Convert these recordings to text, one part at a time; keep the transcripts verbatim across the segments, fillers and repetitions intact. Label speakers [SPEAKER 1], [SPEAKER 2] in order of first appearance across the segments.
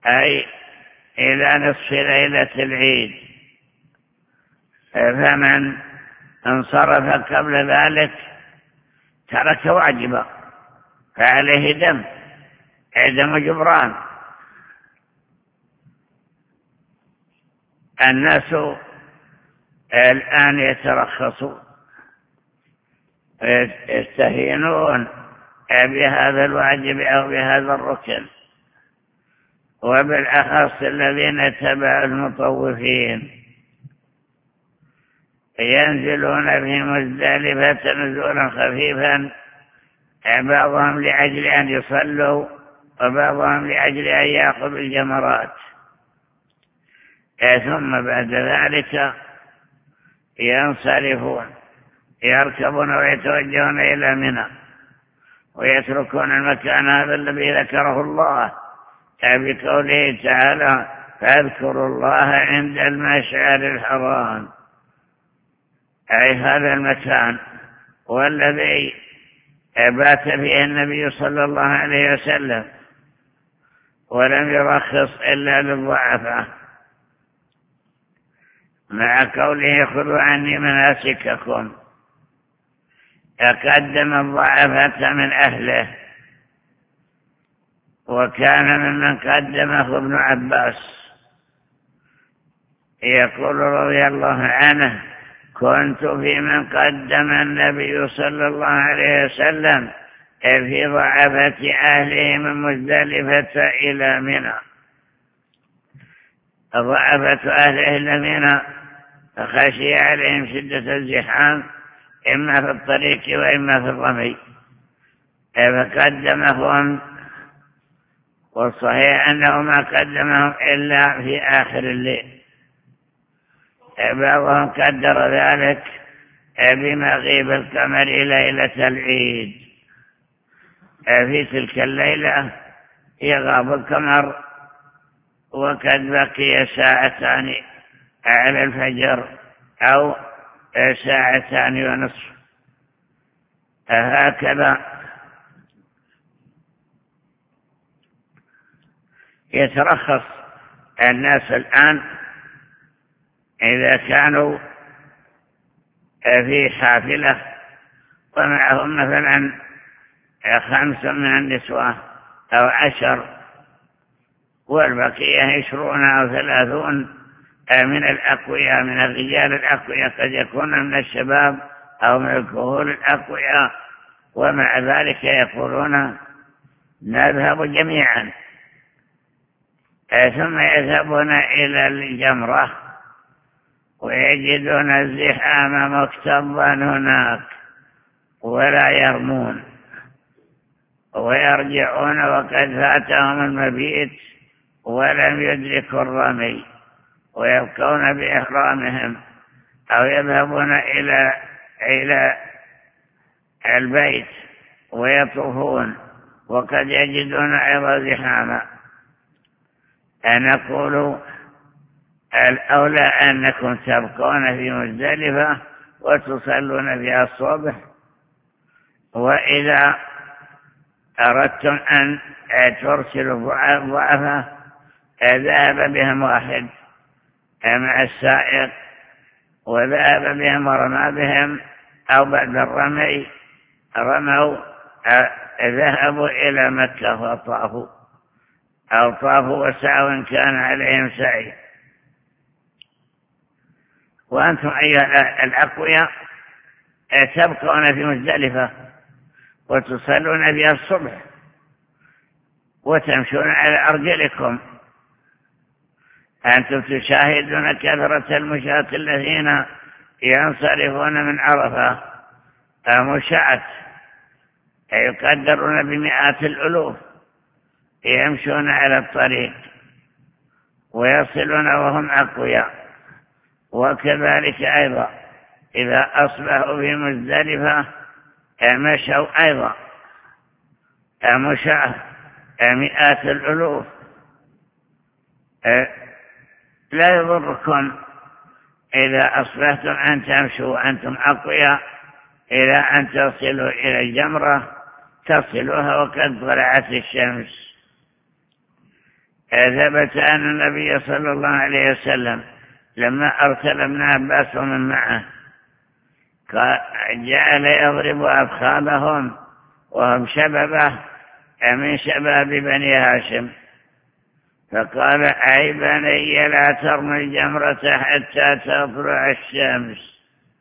[SPEAKER 1] أي إلى نصف ليلة العيد. فمن انصرف قبل ذلك ترك واجبا فعليه دم دم جبران. الناس الآن يترخصون يستهينون بهذا الواجب أو بهذا الركن، وبالأخص الذين تبعوا المطوفين ينزلون في مزدلفة نزولا خفيفا، بعضهم لأجل أن يصلوا وبعضهم لأجل أن يأخذوا الجمرات، ثم بعد ذلك ينصرفون يركبون ويتوجهون إلى منى ويتركون المكان هذا الذي ذكره الله بقوله تعالى: فاذكروا الله عند المشعر الحرام، أي هذا المكان والذي بات فيه النبي صلى الله عليه وسلم، ولم يرخص إلا للضعفاء، مع قوله: خذوا عني مناسككم. تقدم الضعفاء من أهله، وكان ممن قدمه ابن عباس يقول رضي الله عنه: كنت في من قدم النبي صلى الله عليه وسلم في ضعفة أهله من مزدلفة إلى منى. ضعفة أهله الذين خشي عليهم شدة الزحام إما في الطريق وإما في الرمي، فقدمهم، والصحيح أنه ما قدمهم إلا في آخر الليل. بعضهم قدر ذلك بمغيب القمر ليلة العيد، في تلك الليلة يغاب القمر وقد بقي ساعتان على الفجر أو ساعتان ونصف، هكذا يترخص الناس الآن إذا كانوا في حافلة ومعهم مثلا خمس من النسوة أو عشر والبقية عشرون أو ثلاثون من الأقوياء، من الرجال الأقوياء، قد يكون من الشباب أو من الكهول الأقوياء، ومع ذلك يقولون نذهب جميعا، ثم يذهبون إلى الجمرة ويجدون الزحام مكتظا هناك ولا يرمون، ويرجعون وقد فاتهم المبيت ولم يدركوا الرمي، ويبقون بإحرامهم أو يذهبون إلى إلى البيت ويطوفون وقد يجدون أيضا زحاما. نقول الأولى أنكم تبقون في مزدلفة وتصلون فيها الصبح، وإذا أردتم أن ترسلوا الضعفاء ذهب بهم واحد مع السائق وذهب بهم ورمى بهم، أو بعد الرمي رموا ذهبوا إلى مكة وطافوا أو طافوا وسعوا إن كان عليهم سعي. وأنتم أيها الأقوياء تبقون في مزدلفة وتصلون بها الصبح وتمشون على أرجلكم. أنتم تشاهدون كثرة المشاة الذين ينصرفون من عرفة مشاة يقدرون بمئات الألوف يمشون على الطريق ويصلون وهم أقوياء. وكذلك أيضا إذا أصبحوا في مزدلفة مشوا أيضا مشاة مئات الألوف. لا يضركم إذا أصبحتم أن تمشوا وأنتم أقوياء إلى أن تصلوا إلى الجمرة، تصلوها وقد طلعت الشمس. ثبت أن النبي صلى الله عليه وسلم لما أرسل ابن عباس ومن معه جعل يضرب أفخاذهم وهم شببه من شباب بني هاشم، فقال: أي بني لا ترموا الجمرة حتى تطلع الشمس.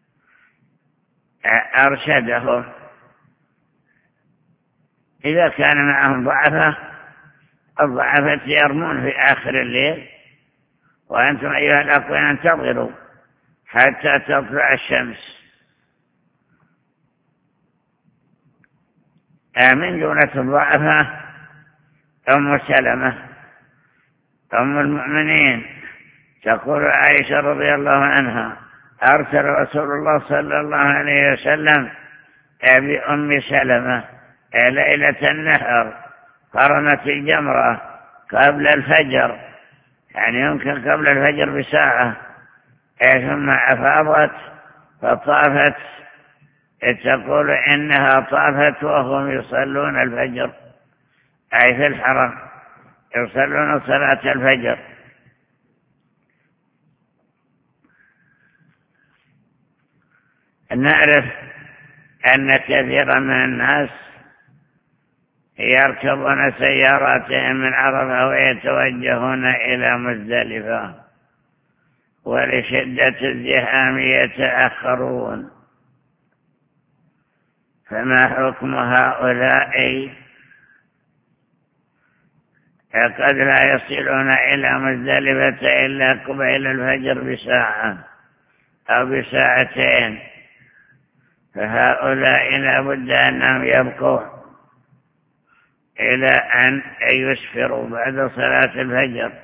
[SPEAKER 1] أرشدهم. إذا كان معهم ضعفة، الضعفة يرمون في آخر الليل، وأنتم أيها الأخوة انتظروا حتى تطلع الشمس. من جملة الضعفة أم سلمة أم المؤمنين، تقول عائشة رضي الله عنها: أرسل رسول الله صلى الله عليه وسلم بأم سلمة ليلة النهر، قرنت الجمرة قبل الفجر، يعني يمكن قبل الفجر بساعة، ثم أفاضت فطافت. تقول إنها طافت وهم يصلون الفجر، أي في الحرم يصلون صلاة الفجر. نعرف أن كثيرا من الناس يركبون سياراتهم من عرفة ويتوجهون إلى مزدلفة، ولشدة الزحام يتأخرون. فما حكم هؤلاء؟ قد لا يصلون إلى مزدلفة إلا قبيل الفجر بساعة أو بساعتين، فهؤلاء لا بد أنهم يبقوا إلى أن يسفروا بعد صلاة الفجر.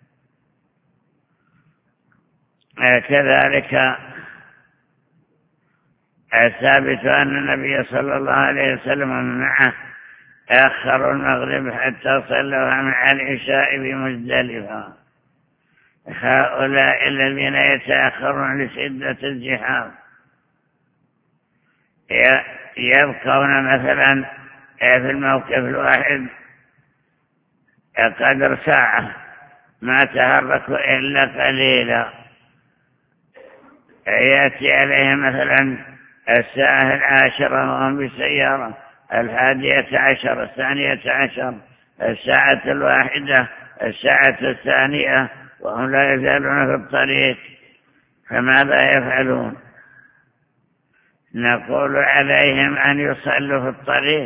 [SPEAKER 1] كذلك الثابت أن النبي صلى الله عليه وسلم معه أخروا المغرب حتى صلوا مع العشاء بمزدلفة. هؤلاء الذين يتأخرون لشدة الزحام يبقون مثلا في الموقف الواحد قدر ساعة، ما تحركوا إلا قليلا. يأتي عليهم مثلا الساعة العاشرة وهم بالسيارة، الحادية عشر، الثانية عشر، الساعة الواحدة، الساعة الثانية، وهم لا يزالون في الطريق، فماذا يفعلون؟ نقول عليهم أن يصلوا في الطريق،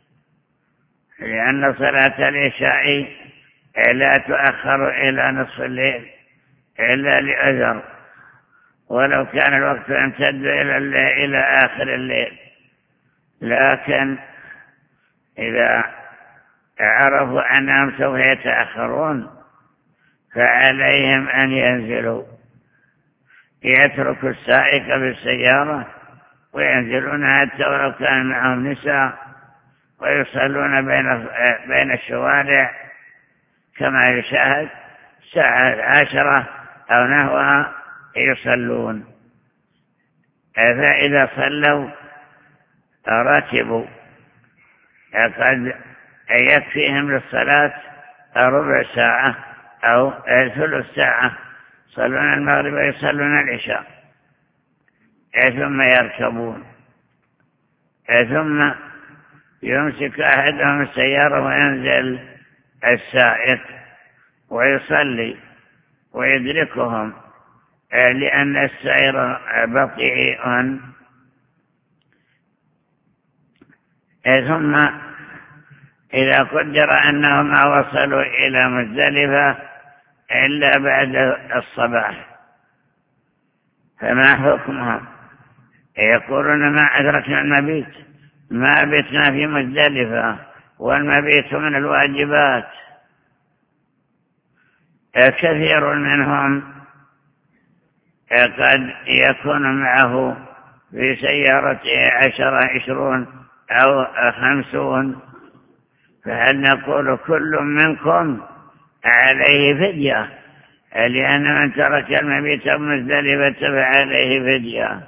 [SPEAKER 1] لأن صلاة العشاء لا تؤخر إلى نصف الليل إلا لعذر، ولو كان الوقت يمتد إلى, إلى آخر الليل. لكن إذا عرفوا أنهم سوف يتأخرون فعليهم أن ينزلوا، يتركوا السائق بالسيارة وينزلون حتى ولو كان معهم نساء، ويصلون بين بين الشوارع كما يشاهد ساعة عشرة أو نحوها يصلون. فإذا صلوا ركبوا، قد يكفيهم للصلاة ربع ساعة أو ثلث ساعة، يصلون المغرب ويصلون العشاء ثم يركبون، ثم يمسك أحدهم السيارة وينزل السائق ويصلي ويدركهم، لأن السير بطيء. ثم إذا قدر أنهم ما وصلوا إلى مزدلفة إلا بعد الصباح، فما حكمهم؟ يقولون: ما أدركنا المبيت، ما بتنا في مزدلفة، والمبيت من الواجبات. كثير منهم قد يكون معه في سيارته عشرة عشرون أو خمسون، فهل نقول كل منكم عليه فدية؟ لأن من ترك المبيت بمزدلفة فعليه فدية.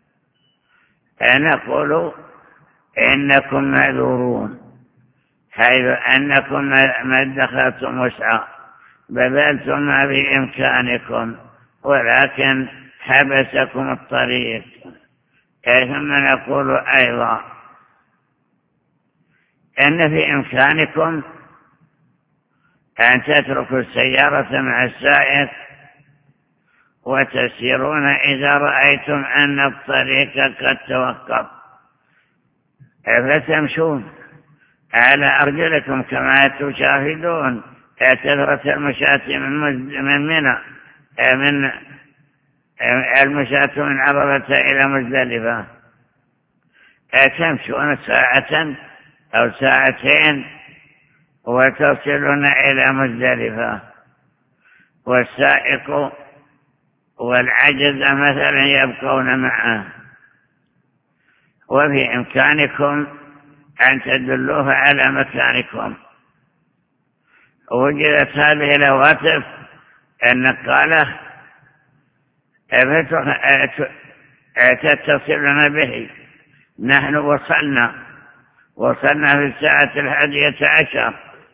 [SPEAKER 1] نقول إنكم معذورون، حيث أنكم ما ادخلتم وسعا بذلتم ما بإمكانكم ولكن حبسكم الطريق. ثم نقول أيضا إن في إمكانكم أن تتركوا السيارة مع السائق وتسيرون إذا رأيتم أن الطريق قد توقف، فتمشون على أرجلكم كما تشاهدون كثرة المشاة من منى من المشاة من عرفة إلى مزدلفة، تمشون ساعة أو ساعتين وتصلون إلى مزدلفة، والسائق والعجز مثلا يبقون معه. وفي إمكانكم أن تدلوه على مكانكم. وجدت هذه الهواتف النقالة تتصلنا به، نحن وصلنا وصلنا في الساعة الحادية عشر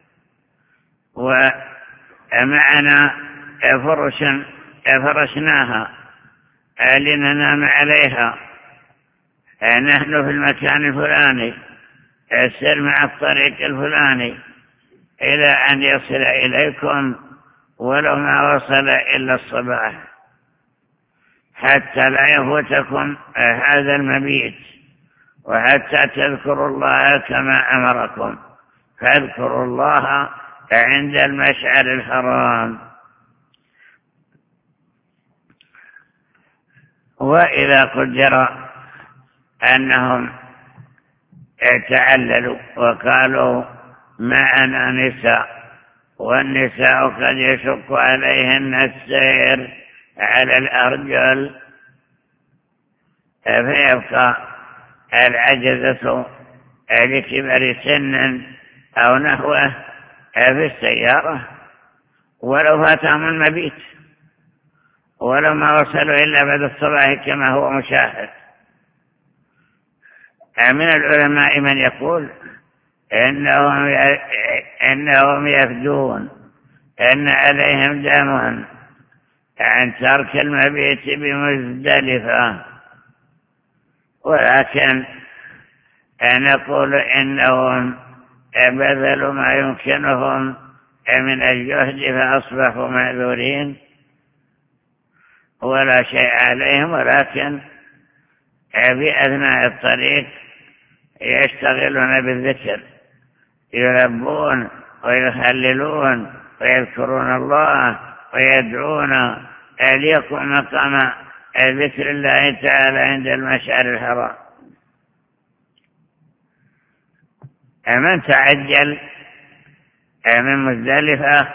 [SPEAKER 1] ومعنا فرش فرشناها لننام عليها، نحن في المكان الفلاني، السير مع الطريق الفلاني إلى أن يصل إليكم ولو ما وصل إلا الصباح، حتى لا يفوتكم هذا المبيت، وحتى تذكروا الله كما أمركم. فاذكروا الله عند المشعر الحرام. وإذا قدر أنهم تعللوا وقالوا معنا نساء، والنساء قد يشق عليهن السير على الأرجل، فيبقى العجزة لكبر سن أو نحوه في السيارة ولو فاتهم المبيت، ولو ما وصلوا إلا بعد الصباح كما هو مشاهد. من العلماء من يقول إنهم إنهم يفدون إن عليهم دم عن ترك المبيت بمزدلفة، ولكن نقول إنهم بذلوا ما يمكنهم من الجهد فأصبحوا معذورين ولا شيء عليهم، ولكن في أثناء الطريق يشتغلون بالذكر، يلبون ويخللون ويذكرون الله ويدعون ليقوم مقام ذكر الله تعالى عند المشعر الحرام. من تعجل من مزدلفة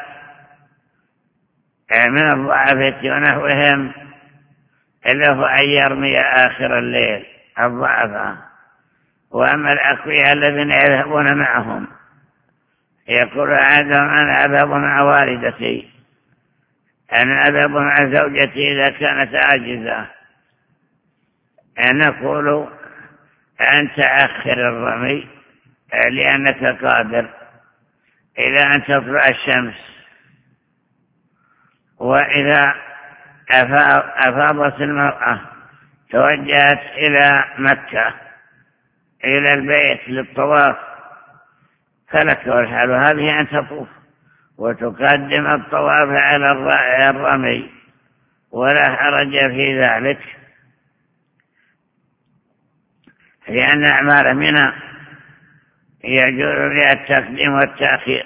[SPEAKER 1] من الضعفة ونحوهم له أن يرمي آخر الليل الضعفة. وأما الأقوياء الذين يذهبون معهم يقول أحدهم أنا أذهب مع والدتي، أنا أذهب مع زوجتي إذا كانت عاجزة، نقول أن تأخر الرمي لأنك قادر إلى أن تطلع الشمس. وإذا أفاضت المرأة توجهت إلى مكة إلى البيت للطواف فلك والحال هذه أن تطوف وتقدم الطواف على الرمي ولا حرج في ذلك، لأن أعمال منى يجوز فيها التقديم والتأخير.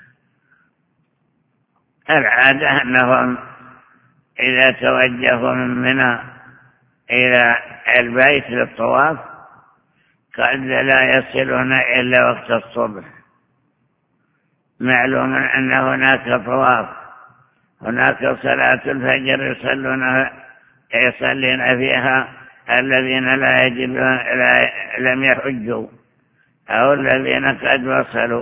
[SPEAKER 1] العادة أنهم إذا توجهوا من منى إلى البيت للطواف قد لا يصلون إلا وقت الصبح. معلوم أن هناك طواف، هناك صلاة الفجر يصلون يصلون فيها الذين لا يجبون لا لم يحجوا أو الذين قد وصلوا.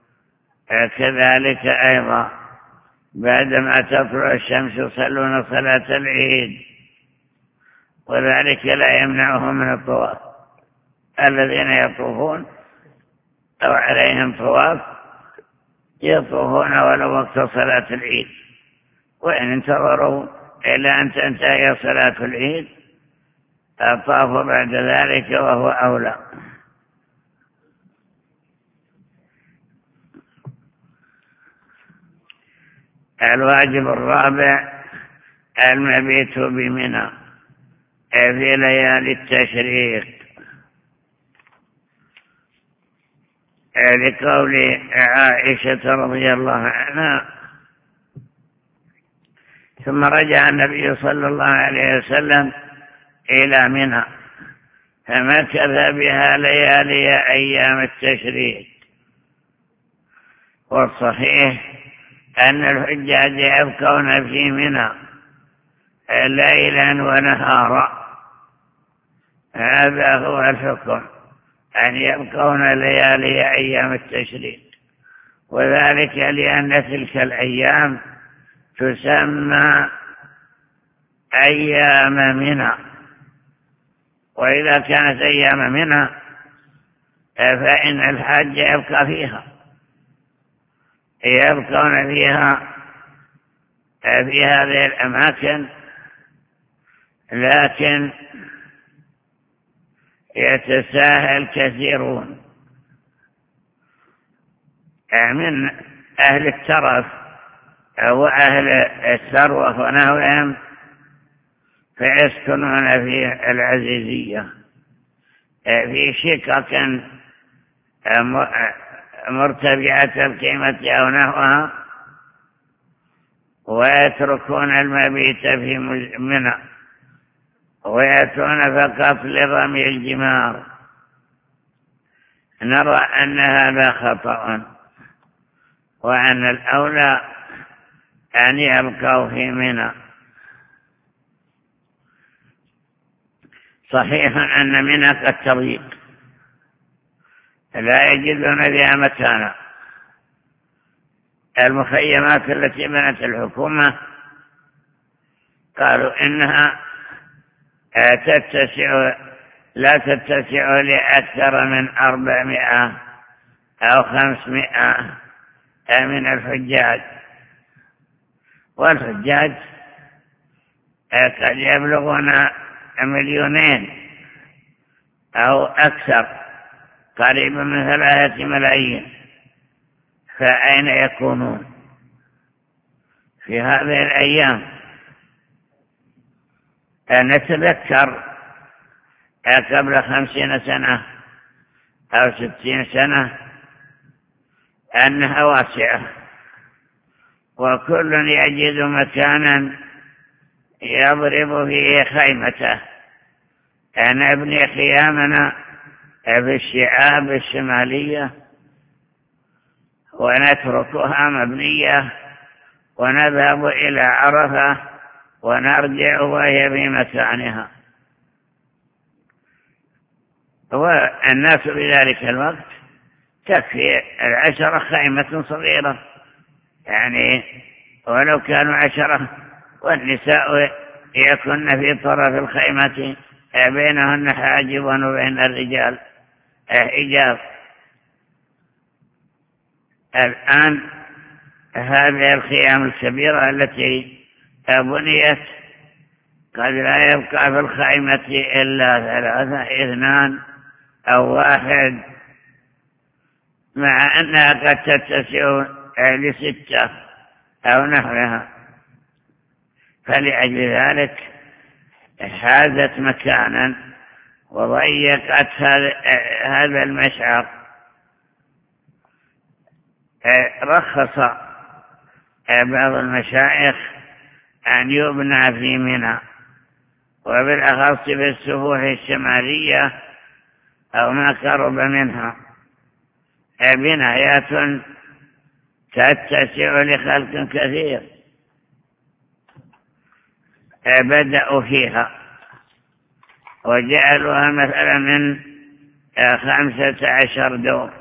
[SPEAKER 1] كذلك أيضا بعدما تطلع الشمس يصلون صلاة العيد، وذلك لا يمنعهم من الطواف. الذين يطوفون أو عليهم طواف يطوفون ولو وقت صلاة العيد، وإن انتظروا إلى أن تنتهي صلاة العيد طافوا بعد ذلك وهو أولى. الواجب الرابع المبيت بمنى في ليالي التشريق، لقول عائشة رضي الله عنها: ثم رجع النبي صلى الله عليه وسلم إلى منى فمكث بها ليالي أيام التشريق. والصحيح أن الحجاج يبقون في منى ليلا ونهارا، هذا هو الحكم، أن يبقون ليالي أيام التشريق، وذلك لأن تلك الأيام تسمى أيام منى، وإذا كانت أيام منى فإن الحاج يبقى فيها يبقون فيها في هذه الأماكن، لكن يتساهل كثيرون من أهل الترف وأهل الثروة ونحوهم فيسكنون في العزيزية في شقق مرتفعة القيمة أو نحوها، ويتركون المبيت في منى ويأتون فقط لرمي الجمار. نرى أن هذا خطأ، وأن الأولى أن يبقوا في منى. صحيح أن منى قد تضيق لا يجدون فيها مكانا. المخيمات التي بنت الحكومة قالوا إنها تتسع لا تتسع لأكثر من أربعمائة أو خمسمائة من الحجاج، والحجاج قد يبلغون مليونين أو أكثر، قريبا من ثلاثة ملايين، فأين يكونون في هذه الأيام؟ نتذكر قبل خمسين سنة أو ستين سنة أنها واسعة، وكل يجد مكانا يضرب فيه خيمته. أنا ابني خيامنا في الشعاب الشمالية ونتركها مبنية ونذهب إلى عرفة ونرجع وهي في مكانها. والناس في ذلك الوقت تكفي العشرة خيمة صغيرة، يعني ولو كانوا عشرة، والنساء يكن في طرف الخيمة بينهن حاجب وبين الرجال حجاب. الآن هذه الخيام الكبيرة التي بنيت قد لا يبقى في الخيمة إلا ثلاثة، اثنان أو واحد، مع أنها قد تتسع لستة أو نحوها. فلأجل ذلك حازت مكانا وضيقت هذا المشعر. رخص بعض المشايخ أن يبنى في منى، وبالأخص في السفوح الشمالية أو ما قرب منها، بنايات تتسع لخلق كثير بدأوا فيها وجعلوها مثلا من خمسة عشر دور،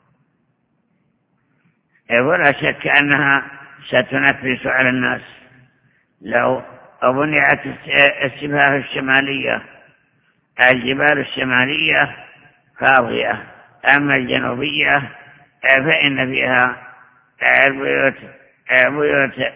[SPEAKER 1] ولا شك أنها ستنفس على الناس لو بنيت السفاح الشمالية. الجبال الشمالية فاضية، أما الجنوبية فإن فيها البيوت بيوت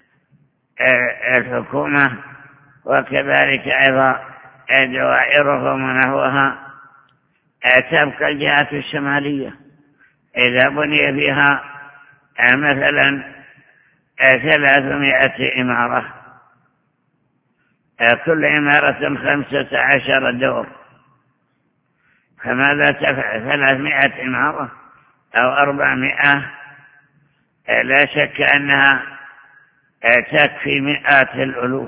[SPEAKER 1] الحكومة، وكذلك أيضا دوائرهم ونحوها تبقى الجهات الشمالية إذا بني فيها مثلا ثلاثمائة إمارة، كل إمارة خمسة عشر دور، فماذا تفعل؟ ثلاثمائة إمارة أو أربعمائة، لا شك أنها تكفي مئات الألوف.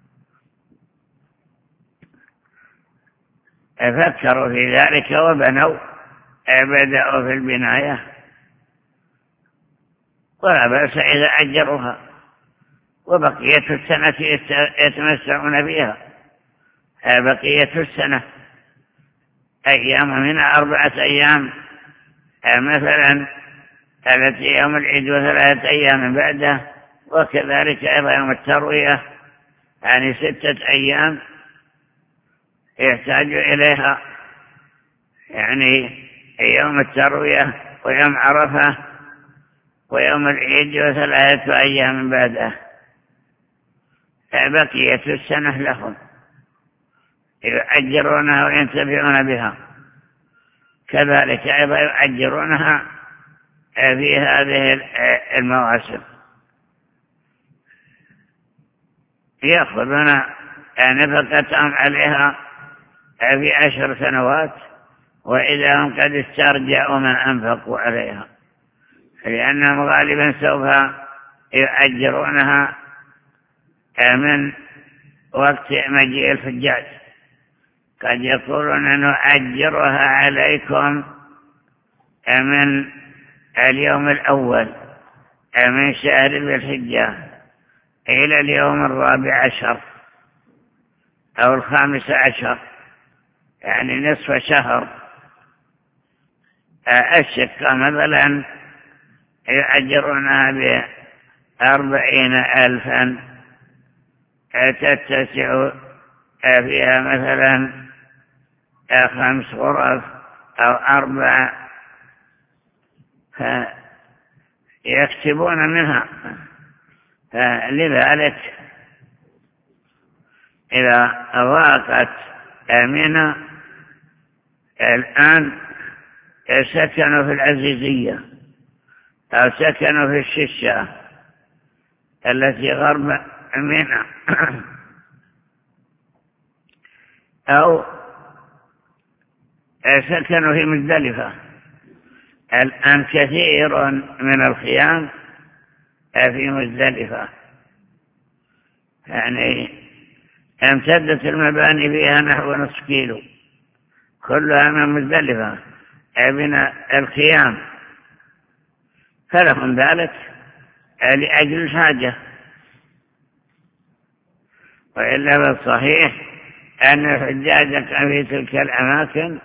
[SPEAKER 1] فكروا في ذلك وبنوا، بدأوا في البناية، ولا بأس إذا أجروها وبقية السنة يتمسعون بها. بقية السنة أيام من أربعة أيام مثلا التي يوم العيد وثلاثة أيام بعده، وكذلك أيضا يوم التروية، يعني ستة أيام يحتاج إليها، يعني يوم التروية ويوم عرفة ويوم العيد وثلاثة أيام بعده. بقية السنة لهم يؤجرونها وينتفعون بها، كذلك أيضا يؤجرونها في هذه المواسم، يأخذون نفقتهم عليها في عشر سنوات، وإذا هم قد استرجعوا ما أنفقوا عليها، لأنهم غالبا سوف يؤجرونها من وقت مجيء الحجاج. قد يقولون نؤجرها عليكم من اليوم الأول من شهر ذي الحجة إلى اليوم الرابع عشر أو الخامس عشر، يعني نصف شهر. الشقة مثلا يؤجرونها بأربعين ألفا، تتسع فيها مثلا خمس غرف أو أربع، فيكتبون منها. لذلك إذا ضاقت منها الآن سكنوا في العزيزية أو سكنوا في الششة التي غرب منها، أو سكنوا في مزدلفة. الآن كثير من الخيام في مزدلفة، يعني امتدت المباني فيها نحو نصف كيلو كلها من مزدلفة من الخيام، فلهم ذلك لأجل الحاجة. وإلا بالصحيح أن الحجاج في تلك الأماكن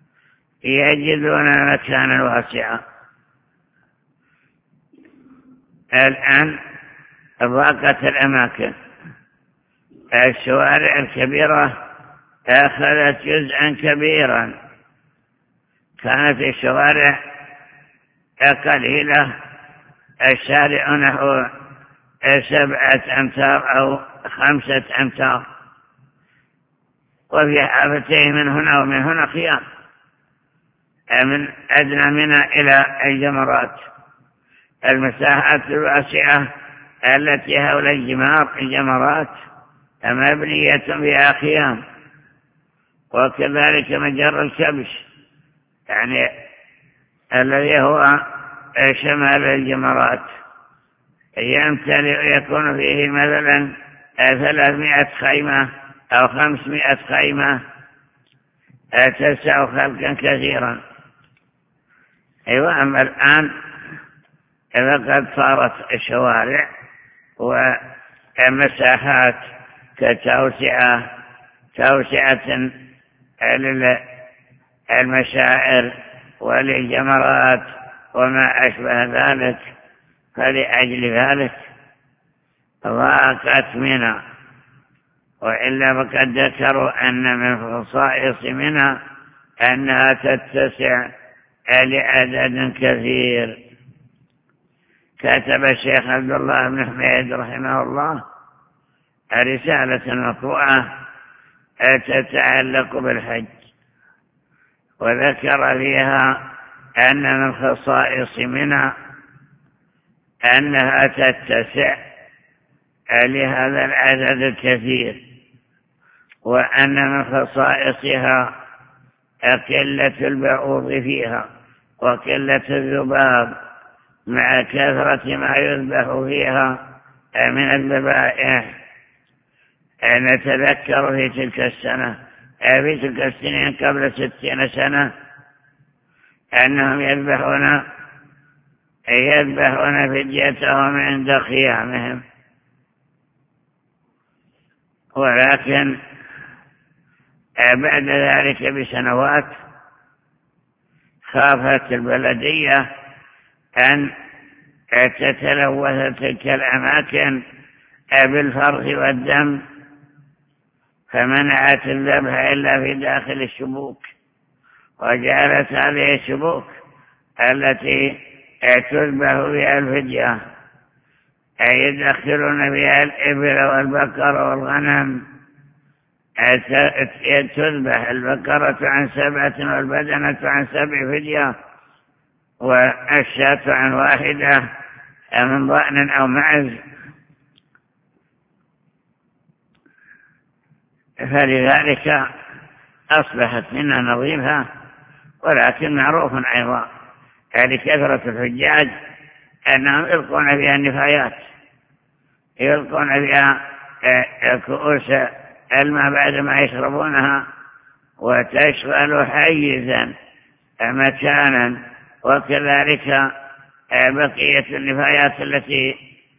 [SPEAKER 1] يجدون مكانا واسعا. الآن ضاقت الأماكن، الشوارع الكبيرة أخذت جزءا كبيرا، كانت الشوارع قليلة، الشارع نحو سبعة أمتار أو خمسة أمتار، وفي حافتين من هنا ومن هنا خيام، من أدنى منها إلى الجمرات. المساحات الواسعة التي حول الجمار الجمرات مبنية بها خيام، وكذلك مجر الكبش، يعني الذي هو شمال الجمرات، يمتلئ يكون فيه مثلا ثلاثمائة خيمة أو خمسمائة خيمة، تسع خلقا كثيرا. أيوة. أما الآن فقد صارت الشوارع ومساحات كتوسعة توسعة للمشاعر وللجمرات وما أشبه ذلك، فلأجل ذلك ضاقت منى. وإلا فقد ذكروا أن من خصائص منى أنها تتسع لعدد كثير، كتب الشيخ عبد الله بن حميد رحمه الله رسالة مطبوعة تتعلق بالحج، وذكر فيها أن من خصائص منى أنها تتسع لهذا العدد الكثير، وأن من خصائصها قلة البعوض فيها وقلة الذباب مع كثرة ما يذبح فيها من الذبائح. نتذكر في تلك السنة في تلك السنين قبل ستين سنة أنهم يذبحون يذبحون فديتهم عند خيامهم، ولكن بعد ذلك بسنوات خافت البلدية أن تتلوث تلك الأماكن بالفرث والدم، فمنعت الذبح إلا في داخل الشبوك، وجعلت هذه الشبوك التي تذبح بها الفدية يدخلون بها الإبل والبقر والغنم. تذبح البقرة عن سبعة والبدنة عن سبع فدية، والشاة عن واحدة من ضأن أو معز. فلذلك أصبحت منا نظيفة، ولكن معروف أيضا لكثرة الحجاج أنهم يلقون بها النفايات، يلقون بها كؤوس الماء بعد ما يشربونها، وتشغل حيزا مكانا، وكذلك بقية النفايات التي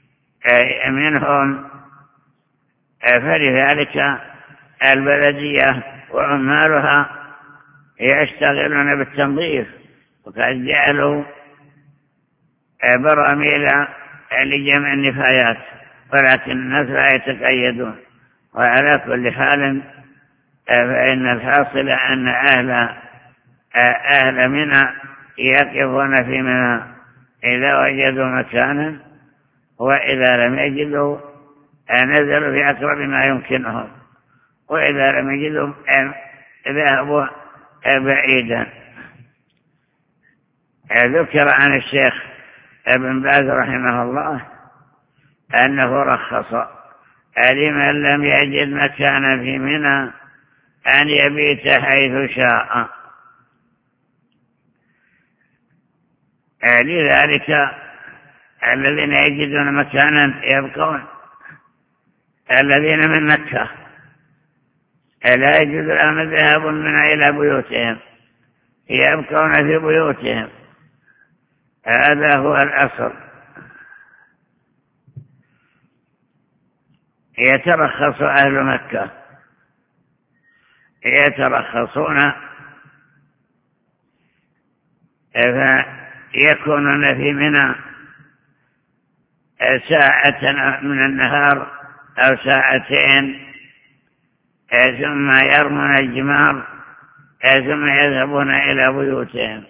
[SPEAKER 1] منهم. فلذلك البلدية وعمالها يشتغلون بالتنظيف، وقد جعلوا براميل لجمع النفايات، ولكن الناس لا يتقيدون. وعلى كل حال فإن الحاصل أن أهل أهل منى يقفون في منى إذا وجدوا مكانا، وإذا لم يجدوا نزلوا في أقرب ما يمكنهم، وإذا لم يجدوا ذهبوا بعيدا. ذكر عن الشيخ ابن باز رحمه الله أنه رخص لمن لم يجد مكانا في منى أن يبيت حيث شاء. لذلك الذين يجدون مكانا يبقون، الذين من مكة لا يجوز لهم الذهاب منها إلى بيوتهم، يبقون في بيوتهم. هذا هو الأصل. يترخص أهل مكة، يترخصون فيكونون في منى ساعة من النهار أو ساعتين، ثم يرمون الجمار، ثم يذهبون إلى بيوتهم.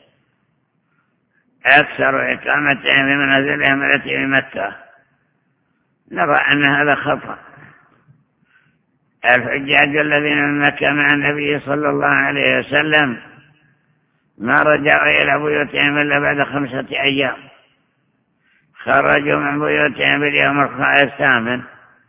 [SPEAKER 1] أكثر إقامتهم في منازلهم التي في مكة. نرى أن هذا خطأ. الحجاج الذين من مكة مع النبي صلى الله عليه وسلم ما رجعوا إلى بيوتهم إلا بعد خمسة أيام، خرجوا من بيوتهم باليوم الثامن،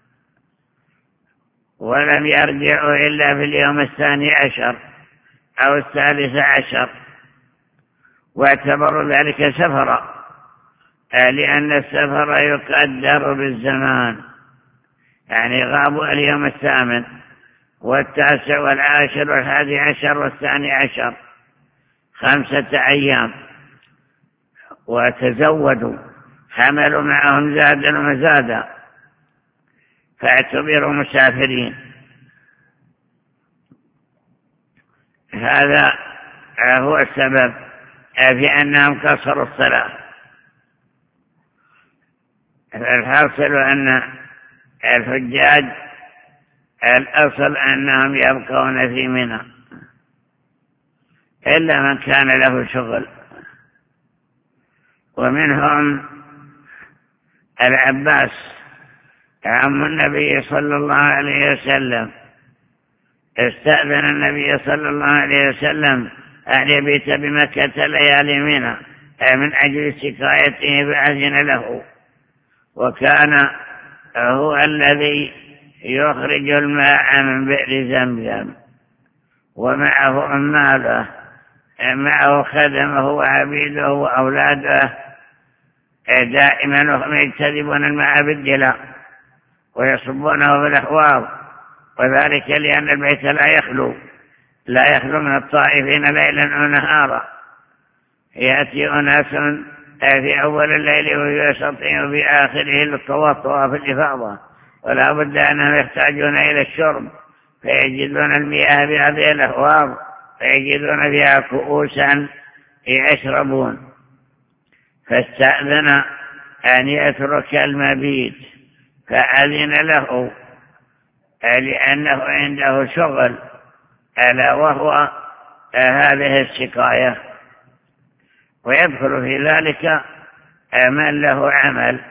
[SPEAKER 1] ولم يرجعوا إلا في اليوم الثاني عشر أو الثالث عشر، واعتبروا ذلك سفرا، لأن السفر يقدر بالزمان، يعني غابوا اليوم الثامن والتاسع والعاشر والحادي عشر والثاني عشر، خمسة أيام، وتزودوا، حملوا معهم زادا ومزادا، فاعتبروا مسافرين. هذا هو السبب في أنهم قصروا الصلاة. الحاصل أن الحجاج الأصل أنهم يبقون في منى، إلا من كان له شغل. ومنهم العباس عم النبي صلى الله عليه وسلم استأذن النبي صلى الله عليه وسلم أن يبيت بمكة ليالي منى من أجل سقايته فأذن له، وكان هو الذي يخرج الماء من بئر زمزم، ومعه عماله، معه خدمه وعبيده وأولاده، دائما هم يجتذبون الماء بالدلاء ويصبونه بالأحواض، وذلك لأن البيت لا يخلو لا يخلو من الطائفين ليلا ونهارا. يأتي أناس في أول الليل ويستطيع في آخره للتوطؤ في الإفاضة، ولا بد أنهم يحتاجون إلى الشرب، فيجدون المياه بهذه الأحواض، فيجدون فيها كؤوسا يشربون. فاستأذن أن يترك المبيت فأذن له لأنه عنده شغل، ألا وهو هذه السقاية، ويدخل في ذلك من له عمل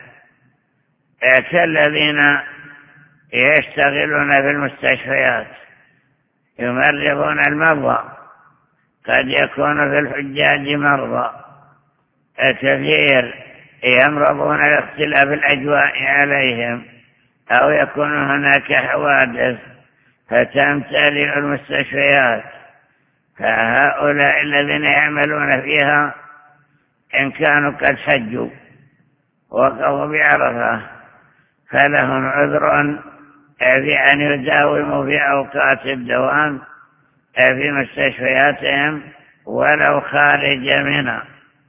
[SPEAKER 1] كالذين يشتغلون في المستشفيات يمرضون المرضى، قد يكون في الحجاج مرضى كثير يمرضون لاختلاف الأجواء عليهم، أو يكون هناك حوادث فتمتلئ المستشفيات، فهؤلاء الذين يعملون فيها إن كانوا قد حجوا وقفوا بعرفة فلهم عذر في أن يداوموا في أوقات الدوام في مستشفياتهم ولو خارج منها.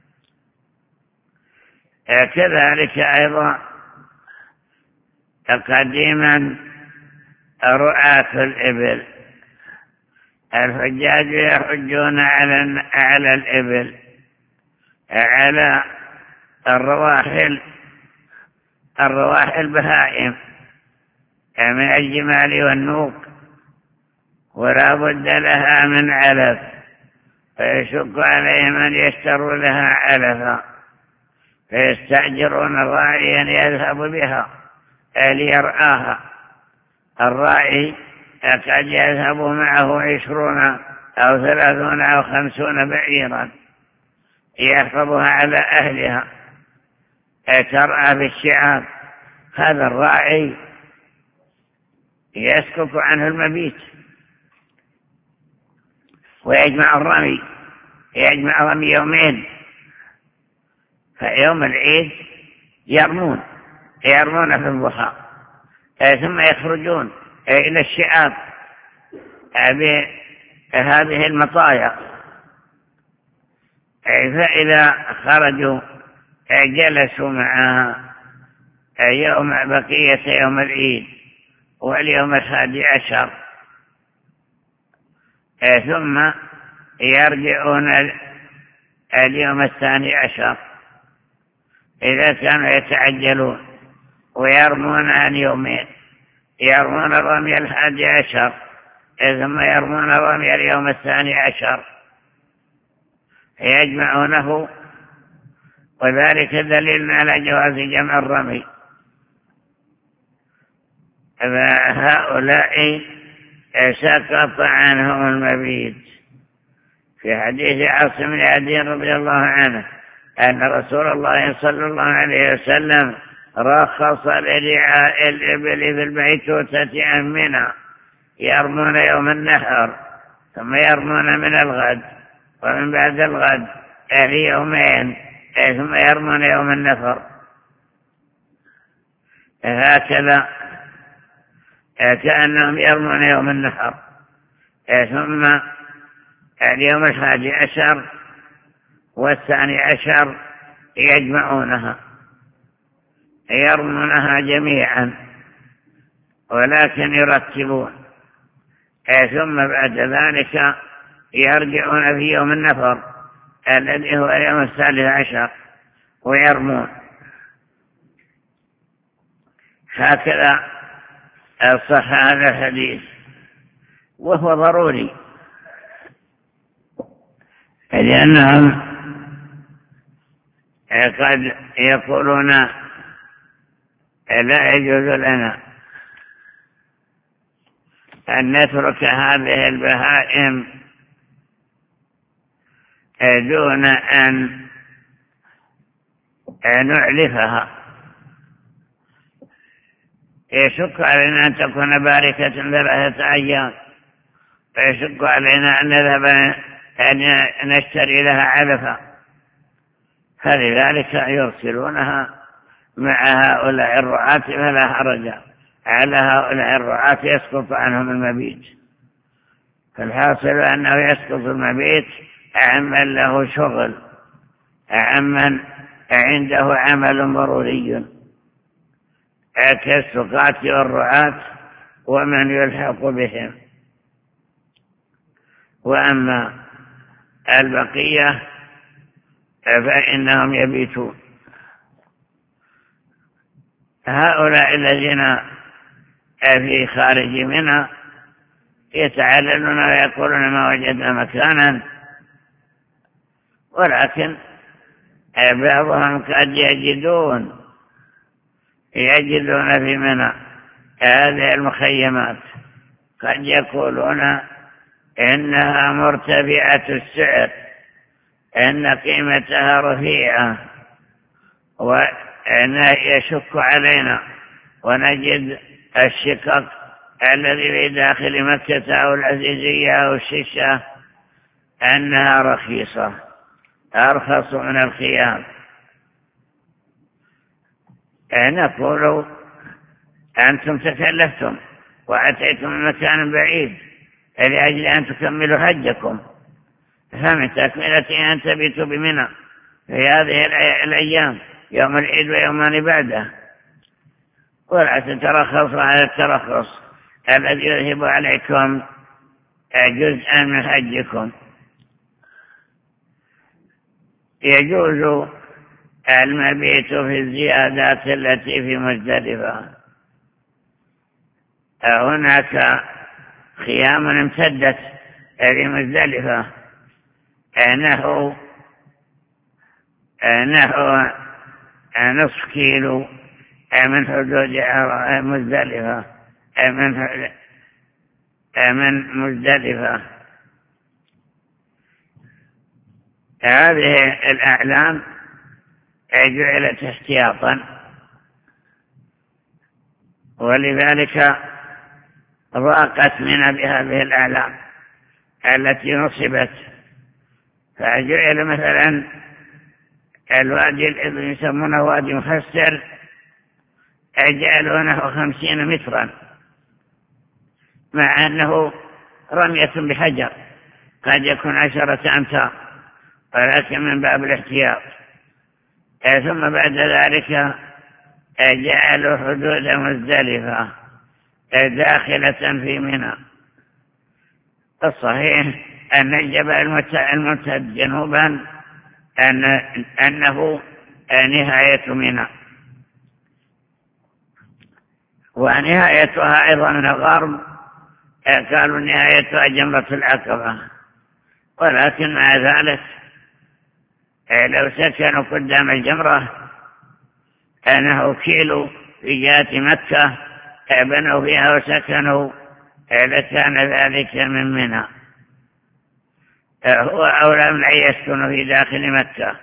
[SPEAKER 1] كذلك أيضا قديما رعاة الإبل، الحجاج يحجون على على الإبل، على الرواحل الرواحل بهائم من الجمال والنوق، ولا بد لها من علف، فيشق عليهم أن يشتروا لها علفا، فيستأجرون الراعي أن يذهب بها ليرعاها. الراعي قد يذهب معه عشرون أو ثلاثون أو خمسون بعيرا يحفظها على أهلها ترعى في الشعاب. هذا الراعي يسكت عنه المبيت ويجمع الرمي، يجمع رمي يومين، فيوم العيد يرمون يرمون في الضحى، ثم يخرجون إلى الشعاب بهذه المطايا، فإذا خرجوا جلسوا معها يوم بقية يوم العيد واليوم الحادي عشر، ثم يرجعون اليوم الثاني عشر إذا كانوا يتعجلون، ويرمون عن يومين، يرمون الرمي الحادي عشر ثم يرمون الرمي اليوم الثاني عشر، يجمعونه، وذلك دليل على جواز جمع الرمي. فهؤلاء سقط عنهم المبيت. في حديث عاصم بن عدي رضي الله عنه أن رسول الله صلى الله عليه وسلم رخص لرعاء الإبل في البيتوتة عن منى، يرمون يوم النحر ثم يرمون من الغد، ومن بعد الغد في يومين ثم يرمون يوم النفر. هكذا كأنهم يرمون يوم النحر، ثم اليوم الحادي عشر والثاني عشر يجمعونها يرمونها جميعا، ولكن يرتبون، ثم بعد ذلك يرجعون في يوم النفر الذي هو اليوم الثالث عشر ويرمون. هكذا صح هذا الحديث، وهو ضروري، لأنهم قد يقولون لا يجوز لنا أن نترك هذه البهائم دون أن نعلفها. يشك علينا أن تكون باركة ثلاثة أيام، ويشك علينا أن نذهب أن نشتري لها علفا، فلذلك يرسلونها مع هؤلاء الرعاة، فلا حرج على هؤلاء الرعاة يسقط عنهم المبيت. فالحاصل أنه يسقط المبيت عمن له شغل، عمن عنده عمل ضروري كالسقاة والرعاة ومن يلحق بهم. وأما البقية فإنهم يبيتون. هؤلاء الذين في خارج منى يتعللون ويقولون ما وجدنا مكانا، ولكن بعضهم قد يجدون يجدون في منى هذه المخيمات، قد يقولون إنها مرتفعة السعر، إن قيمتها رفيعة، وأن يشك علينا ونجد الشقق الذي في داخل مكة أو العزيزية أو الشيشة أنها رخيصة أرخص من الخيام. نقول أنتم تكلفتم وأتيتم من مكان بعيد لأجل أن تكملوا حجكم، فمن تكملة أن تبيتوا بمنى في هذه الأيام، يوم العيد ويومان بعده، ولا تترخصوا على الترخص الذي يذهب عليكم جزءا من حجكم. يجوز المبيت في الزيادات التي في مزدلفة. هناك خيام امتدت في مزدلفة نحو نحو نصف كيلو من حدود مزدلفة من من مزدلفة. هذه الأعلام جعلت احتياطا، ولذلك ضاقت منها بهذه الأعلام التي نصبت، فجعل مثلا الوادي الذي يسمونه وادي مفسر جعلونه خمسين مترا، مع أنه رمية بحجر قد يكون عشرة أمتار، ولكن من باب الاحتياط. ثم بعد ذلك جعلوا حدود مزدلفة داخلة في منى. الصحيح أن الجبل الممتد جنوبا أن أنه نهاية منى، ونهايتها أيضا من الغرب قالوا نهايتها جمرة العقبة، ولكن مع ذلك لو سكنوا قدام الجمرة أنه كيلو في جهة مكة بنوا فيها وسكنوا لكان ذلك من منى. هو أولى من أن يسكنوا في داخل مكة.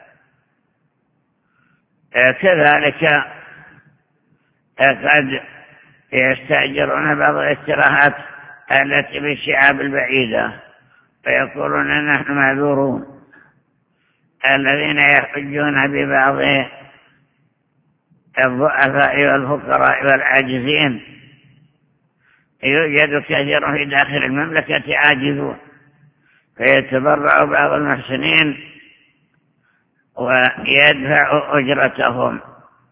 [SPEAKER 1] كذلك قد يستأجرون بعض الاستراحات التي بالشعاب البعيدة فيقولون نحن معذورون. الذين يحجون ببعض الضعفاء والفقراء والعاجزين يوجد كثير في داخل المملكة عاجزون، فيتبرع بعض المحسنين ويدفع أجرتهم.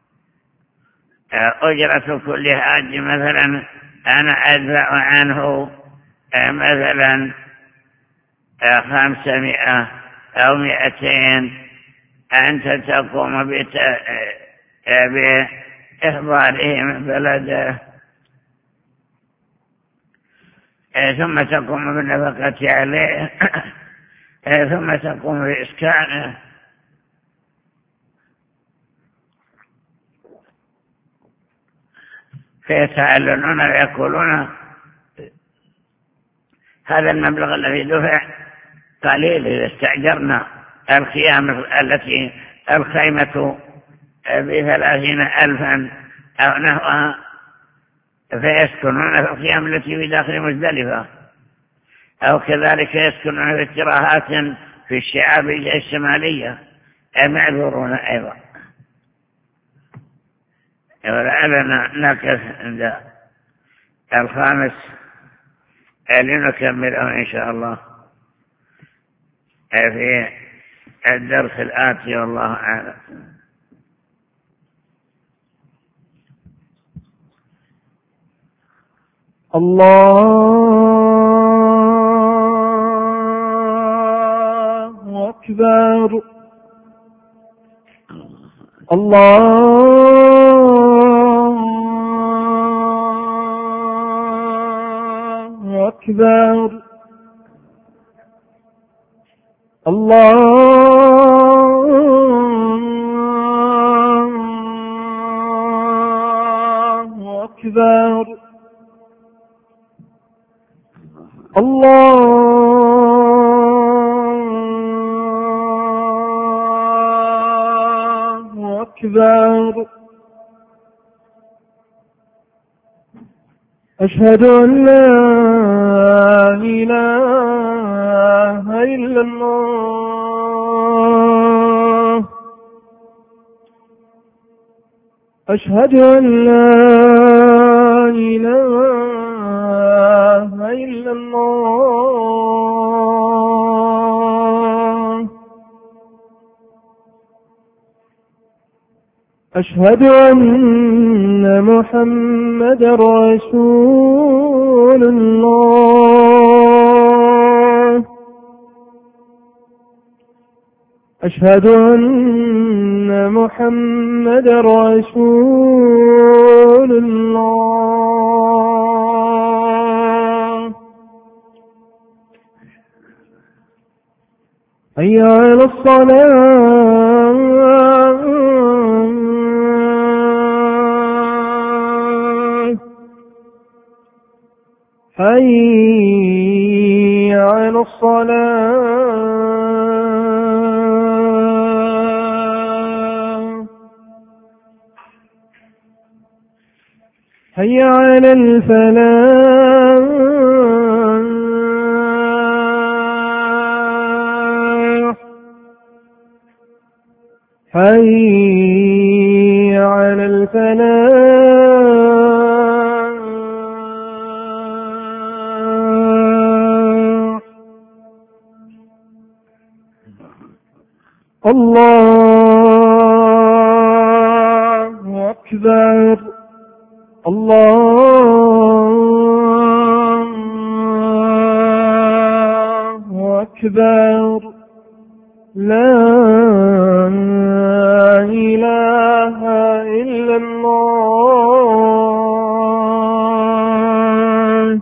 [SPEAKER 1] أجرة كل حاج مثلا أنا أدفع عنه مثلا خمسمائة أو مئتين، أنت تقوم بإحضاره من بلده ثم تقوم بالنفقة عليه ثم تقوم بإسكانه. فيتعلنون ويقولون هذا المبلغ الذي دفع قليل، إذا استأجرنا الخيام التي الخيمة بثلاثين ألفا أو نحوها فيسكنون في الخيام التي في داخل مزدلفة، أو كذلك يسكنون في استراحات في الشعاب الشمالية، معذورون أيضا. ولعلنا نقف عند الخامس لنكمله إن شاء الله في الدرس الآتي، والله أعلم.
[SPEAKER 2] الله أكبر. الله أكبر. الله أكبر. الله أكبر. أشهد أن لا إله إلا الله. أشهد أن لا إله إلا الله. أشهد أن محمدا رسول الله. أشهد أن محمدا رسول الله. حي على الصلاة. حي على الصلاة. حي على الفلاح. حي على الفلاح. الله أكبر. الله أكبر. لا إله إلا الله.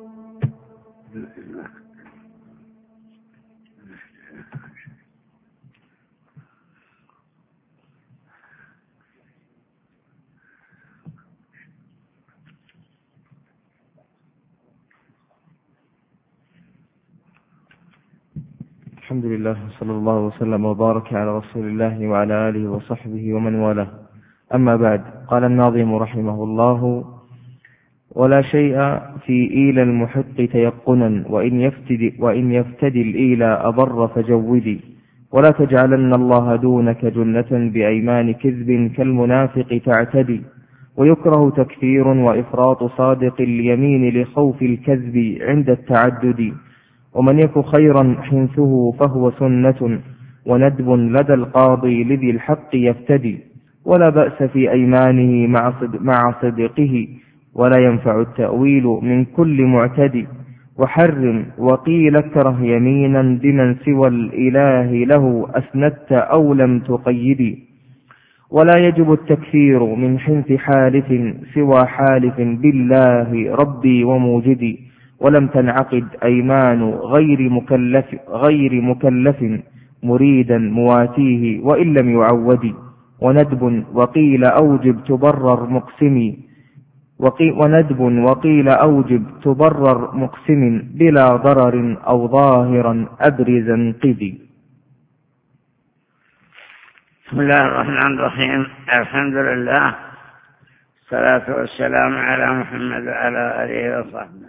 [SPEAKER 3] الحمد لله صلى الله وسلم وبارك على رسول الله وعلى آله وصحبه ومن والاه. أما بعد، قال الناظم رحمه الله: ولا شيء في إيل المحق تيقنا، وإن يفتد, وإن يفتدي الإيلاء ضر فجودي، ولا تجعلن الله دونك جنة بأيمان كذب كالمنافق تعتدي، ويكره تكفير وإفراط صادق اليمين لخوف الكذب عند التعدد، ومن يك خيرا حنثه فهو سنة، وندب لدى القاضي لذي الحق يفتدي، ولا بأس في أيمانه مع, صد مع صدقه، ولا ينفع التأويل من كل معتدي، وحرم وقيل اكره يمينا بمن سوى الإله له أسندت أو لم تقيدي، ولا يجب التكفير من حنث حالف سوى حالف بالله ربي وموجدي، ولم تنعقد أيمان غير مكلف, غير مكلف مريدا مواتيه وإن لم يعودي، وندب وقيل أوجب تبرر مقسمي، وندب وقيل أوجب تبرر مقسم بلا ضرر أو ظاهرا أبرزا قدي.
[SPEAKER 1] بسم الله الرحمن الرحيم. الحمد لله، الصلاة والسلام على محمد وعلى آله وصحبه.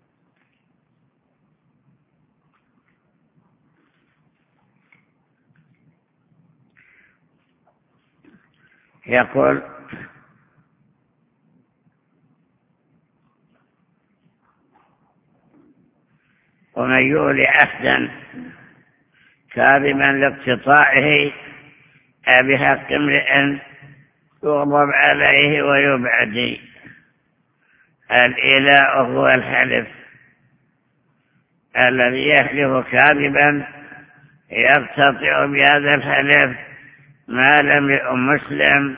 [SPEAKER 1] يقول: ومن يولي عهدا كاذبا لاقتطاعه بحق امرئ يغضب عليه ويبعد. الإيلاء هو الحلف الذي يحلف كاذبا يقتطع بهذا الحلف مال امرئ مسلم.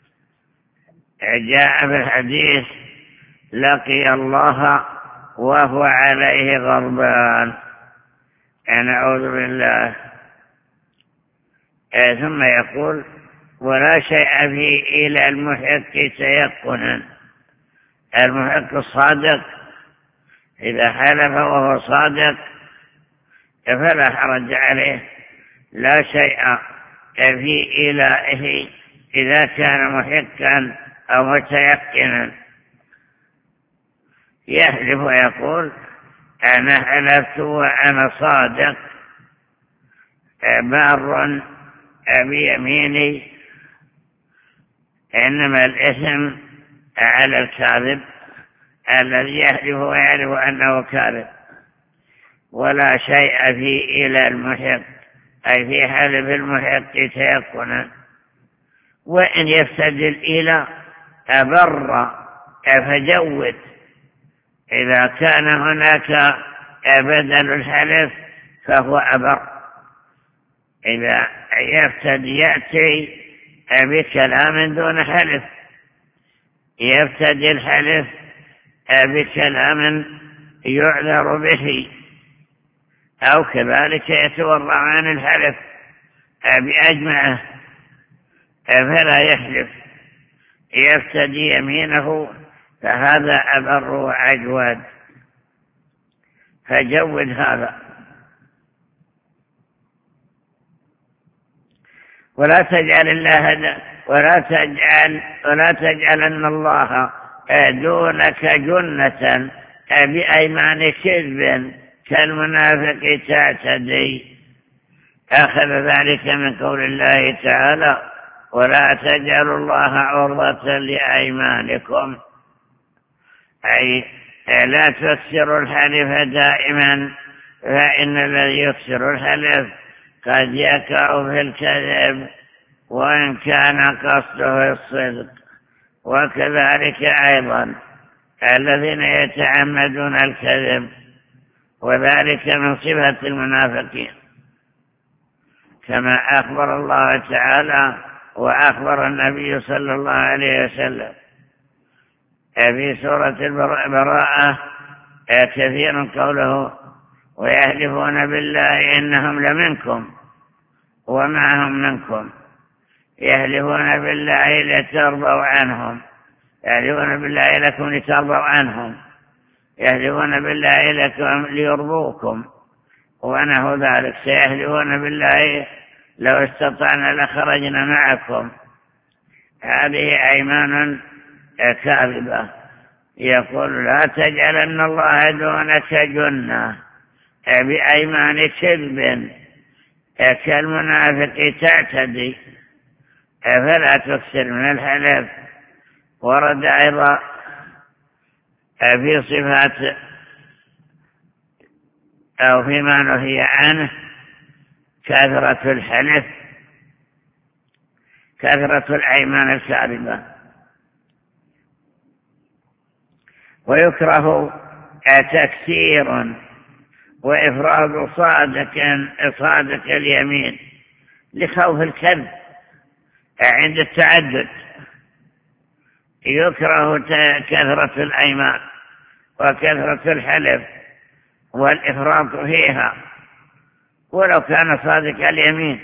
[SPEAKER 1] جاء في الحديث: لقي الله وهو عليه غضبان. نعوذ بالله. ثم يقول: ولا شيء فيه إلى المحق تيقنا. المحق الصادق إذا حلف وهو صادق فلا حرج عليه، لا شيء في إلائه إذا كان محقا أو متيقنا. يحلف ويقول: أنا حلفت وأنا صادق بار بيميني. إنما الإثم على الكاذب الذي يحلف ويعرف أنه كاذب. ولا شيء في إلى المحق، أي في حلف المحق تيقنا. وإن يفتد الإله أبر فجود. إذا كان هناك بدل الحلف فهو أبر. إذا يفتد يأتي بكلام دون حلف، يفتدي الحلف بكلام يعذر به، أو كذلك يتورع عن الحلف بأجمعه فلا يحلف، يفتدي يمينه، فهذا أبر وأجود. فجود هذا. ولا تجعل الله ولا تجعل ولا تجعلن الله دونك جنة بأيمان كذب كالمنافق تعتدي. أخذ ذلك من قول الله تعالى: ولا تجعلوا الله عرضة لأيمانكم، أي لا تكسروا الحلف دائما، فإن الذي يكسر الحلف قد يقع في الكذب وإن كان قصده الصدق. وكذلك أيضا الذين يتعمدون الكذب، وذلك من صفة المنافقين، كما أخبر الله تعالى وأخبر النبي صلى الله عليه وسلم في سورة البراءة كثيرا قوله: ويحلفون بالله إنهم لمنكم وما هم منكم، يحلفون بالله لترضوا عنهم، يحلفون بالله لكم لترضوا عنهم، يحلفون بالله لكم ليرضوكم ونحو ذلك، سيحلفون بالله لو استطعنا لخرجنا معكم. هذه أيمان كاذبة. يقول: لا تجعلن الله دونك جنة بأيمان كذب كالمنافق تعتدي، فلا تكثر من الحلف. ورد أيضا في صفات أو فيما نهي عنه كثرة الحلف، كثرة الأيمان الكاذبة. ويكره تكثير وإفراد صادق صادق اليمين لخوف الكذب عند التعدد. يكره كثرة الأيمان وكثرة الحلف والإفراط فيها ولو كان صادق اليمين،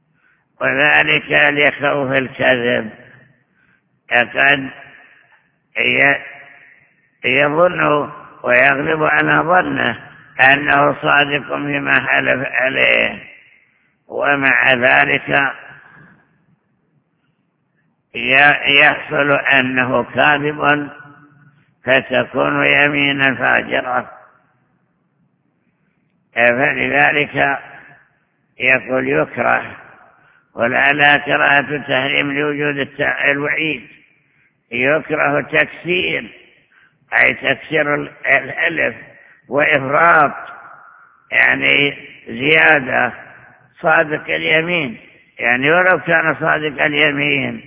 [SPEAKER 1] وذلك لخوف الكذب. قد يظن ويغلب على ظنه أنه صادق فيما حلف عليه، ومع ذلك يحصل أنه كاذب فتكون يمينا فاجرة. فلذلك يقول يكره، ولا لا كراهة تحريم لوجود الوعيد، يكره تكسير، أي تكسير الألف وإفراط، يعني زيادة صادق اليمين، يعني ولو كان صادق اليمين.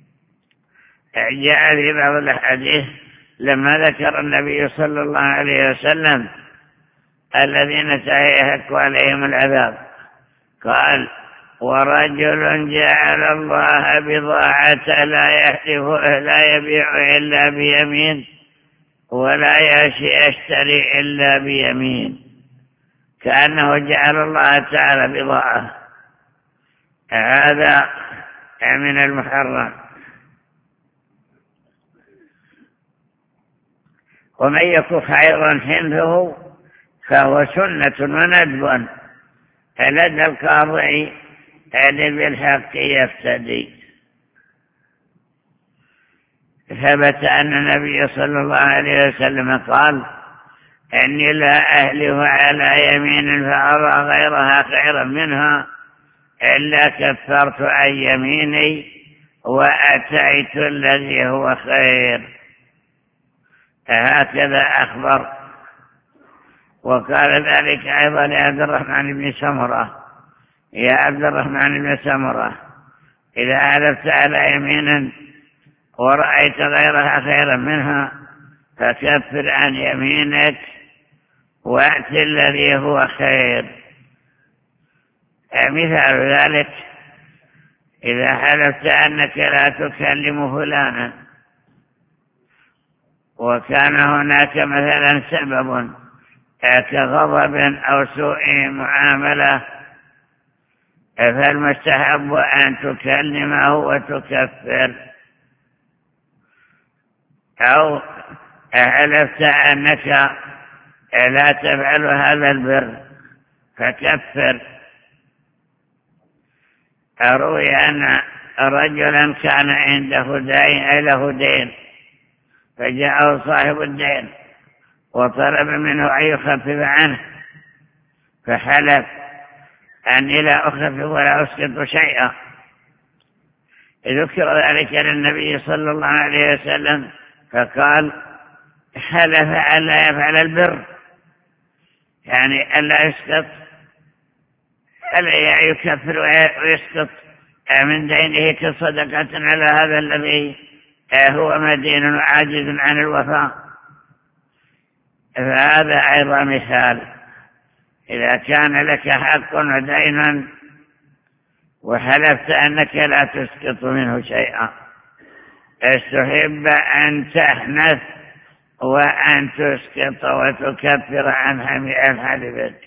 [SPEAKER 1] جاء في بعض الحديث لما ذكر النبي صلى الله عليه وسلم الذين سيحق عليهم العذاب قال: ورجل جعل الله بضاعة لا يحلف لا يبيع إلا بيمين ولا يشتري إلا بيمين، كأنه جعل الله تعالى بضاعة. هذا من المحرم. ومن يكن خيرا حنفه فهو سنة وندب لدى القاضي بالحق يفتدي. ثبت أن النبي صلى الله عليه وسلم قال: إني لا أهلف على يمين فأرى غيرها خيرا منها إلا كفرت عن يميني وأتيت الذي هو خير. هكذا أخبر. وقال ذلك أيضا لعبد الرحمن بن سمرة: يا عبد الرحمن بن سمرة، إذا أحلفت على يمين ورأيت غيرها خيرا منها فكفر عن يمينك وأت الذي هو خير. مثال ذلك: إذا حلفت أنك لا تكلم فلانا وكان هناك مثلا سبب كغضب أو سوء معاملة، فالمستحب أن تكلمه وتكفر. أو حلفت أنك لا تفعل هذا البر فكفر. أروي أن رجلا كان عنده دين له دين، فجاءه صاحب الدين وطلب منه أن يخفف عنه، فحلف أني لا أخفف ولا أسقط شيئا. ذكر ذلك للنبي صلى الله عليه وسلم فقال: حلف ألا يفعل البر، يعني ألا يسقط، ألا يكفر ويسقط من دينه كصدقة على هذا الذي هو مدين وعاجز عن الوفاء. فهذا أيضا مثال: إذا كان لك حق ودين وحلفت أنك لا تسقط منه شيئا، استحب أن تحنث وأن تسقط وتكفر عن حلفك.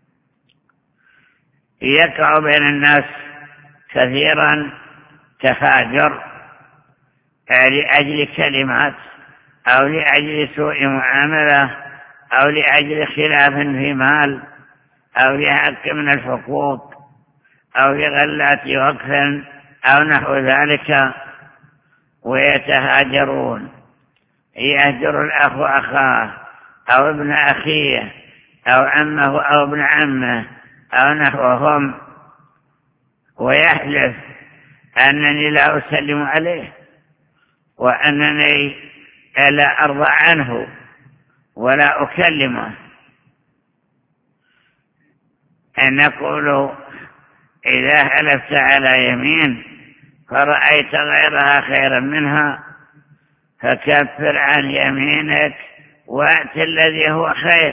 [SPEAKER 1] يقع بين الناس كثيرا تفاجر لأجل كلمات أو لأجل سوء معاملة أو لأجل خلاف في مال أو لحق من الحقوق أو لغلات وقف أو نحو ذلك، ويتهاجرون، يهجر الأخ أخاه أو ابن أخيه أو عمه أو ابن عمه أو نحوهم، ويحلف أنني لا أسلم عليه وأنني لا أرضى عنه ولا أكلمه. أن نقول: إذا حلفت على يمين فرأيت غيرها خيرا منها فكفر عن يمينك وأت الذي هو خير.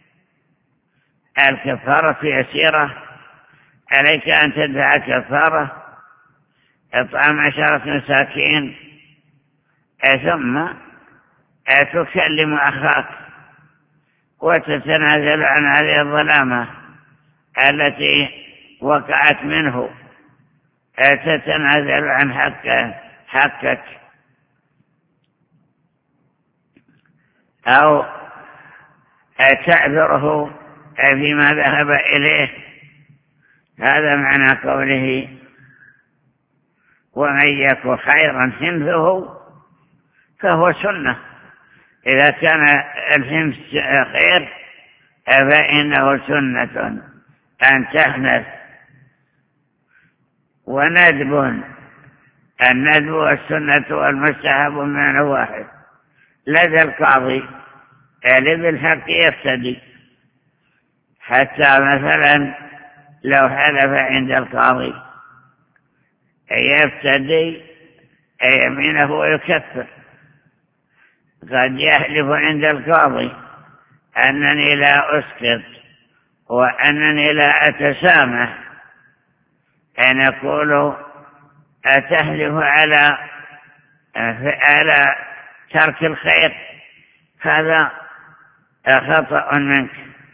[SPEAKER 1] الكفارة يسيرة، عليك أن تدفع كفارة إطعام عشرة مساكين، ثم تكلم أخاك وتتنازل عن هذه الظلامة التي وقعت منه، تتنازل عن حقك حقك أو تعذره فيما ذهب إليه. هذا معنى قوله ومن يك خيرا حمثه فهو سنة. إذا كان الحمث خير فإنه سنة أن تحنث. وندب، الندب والسنة والمستحب من واحد لدى القاضي لذي الحق يفتدي، حتى مثلا لو حلف عند القاضي يفتدي يمينه ويكفر. قد يحلف عند القاضي أنني لا أسقط وأنني لا أتسامح، أن يقول أتحلف على على ترك الخير، هذا خطأ منك.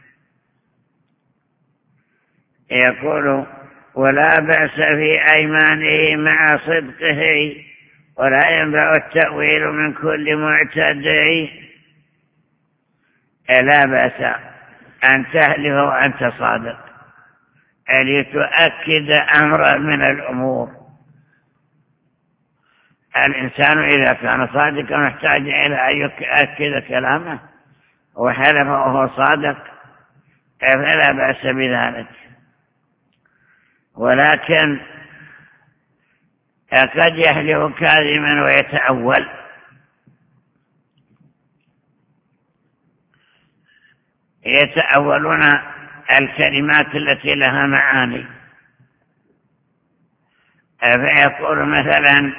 [SPEAKER 1] يقول ولا بأس في أيمانه مع صدقه ولا ينبع التأويل من كل معتدع. لا بأس أن تحلف وأنت صادق لتؤكد أمرا من الأمور. الإنسان إذا كان صادقا محتاج إلى أن يؤكد كلامه وحلف وهو صادق فلا بأس بذلك. ولكن قد يحلف كاذبا ويتأول، يتأولون الكلمات التي لها معاني، فيقول مثلا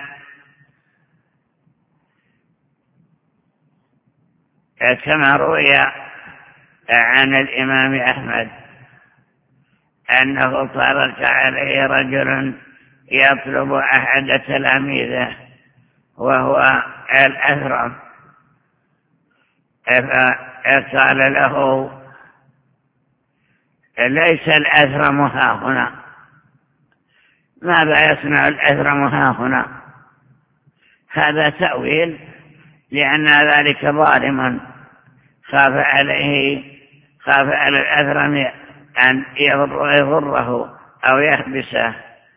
[SPEAKER 1] كما روي عن الإمام أحمد أنه طرق عليه رجل يطلب أحد تلاميذه وهو الأثرم، فقال له ليس الأثرم ها هنا، ماذا يصنع الأثرم ها هنا؟ هذا تأويل، لأن ذلك ظالما خاف عليه خاف على الأثرم أن يضره أو يحبسه.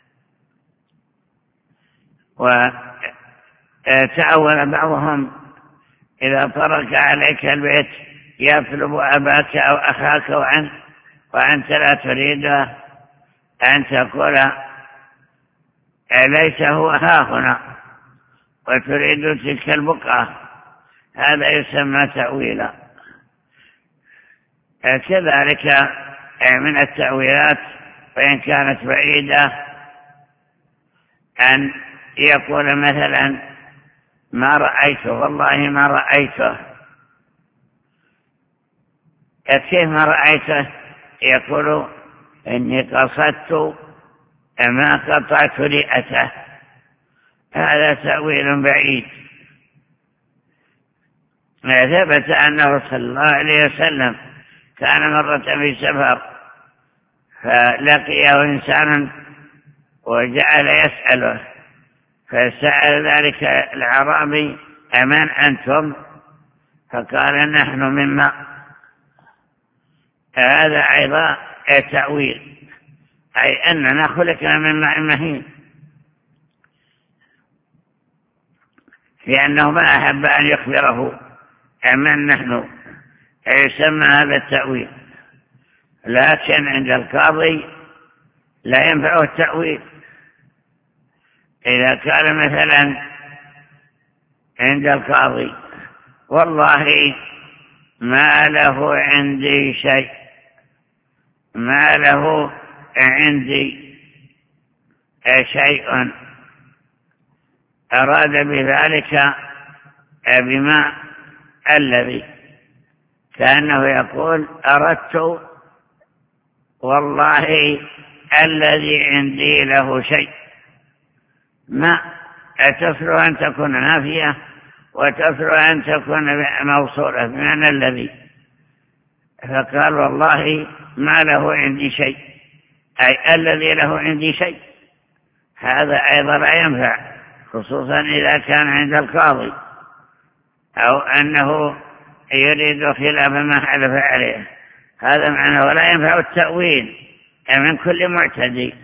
[SPEAKER 1] وتأول بعضهم إذا طرق عليك البيت يطلب أباك أو أخاك وأنت, وأنت لا تريد أن تقول ليس هو ها هنا وتريد تلك البقعة، هذا يسمى تأويلا. كذلك من التأويلات وإن كانت بعيدة أن يقول مثلا ما رأيته، والله ما رأيته. كيف ما رأيته؟ يقول إني قصدت ما قطعت رئته، هذا تأويل بعيد. ثبت أنه صلى الله عليه وسلم كان مرة في سفر فلقيه إنسان وجعل يسأله، فسأل ذلك الأعرابي أمن أنتم؟ فقال نحن مما. هذا أيضا تأويل، أي أننا خلقنا من ماء مهين، لأنه ما أحب أن يخبره أمن نحن، يسمى هذا التأويل. لكن عند القاضي لا ينفع التأويل. إذا كان مثلا عند القاضي والله ما له عندي شيء، ما له عندي شيء، أراد بذلك بما الذي كأنه يقول أردت والله الذي عندي له شيء. ما تصل أن تكون نافية وتصل أن تكون موصولة بمعنى الذي، فقال والله ما له عندي شيء، أي الذي له عندي شيء. هذا أيضا لا ينفع، خصوصا إذا كان عند القاضي، أو أنه يريد خلاف ما حلف عليه. هذا معنى ولا ينفع التأويل من كل معتدي.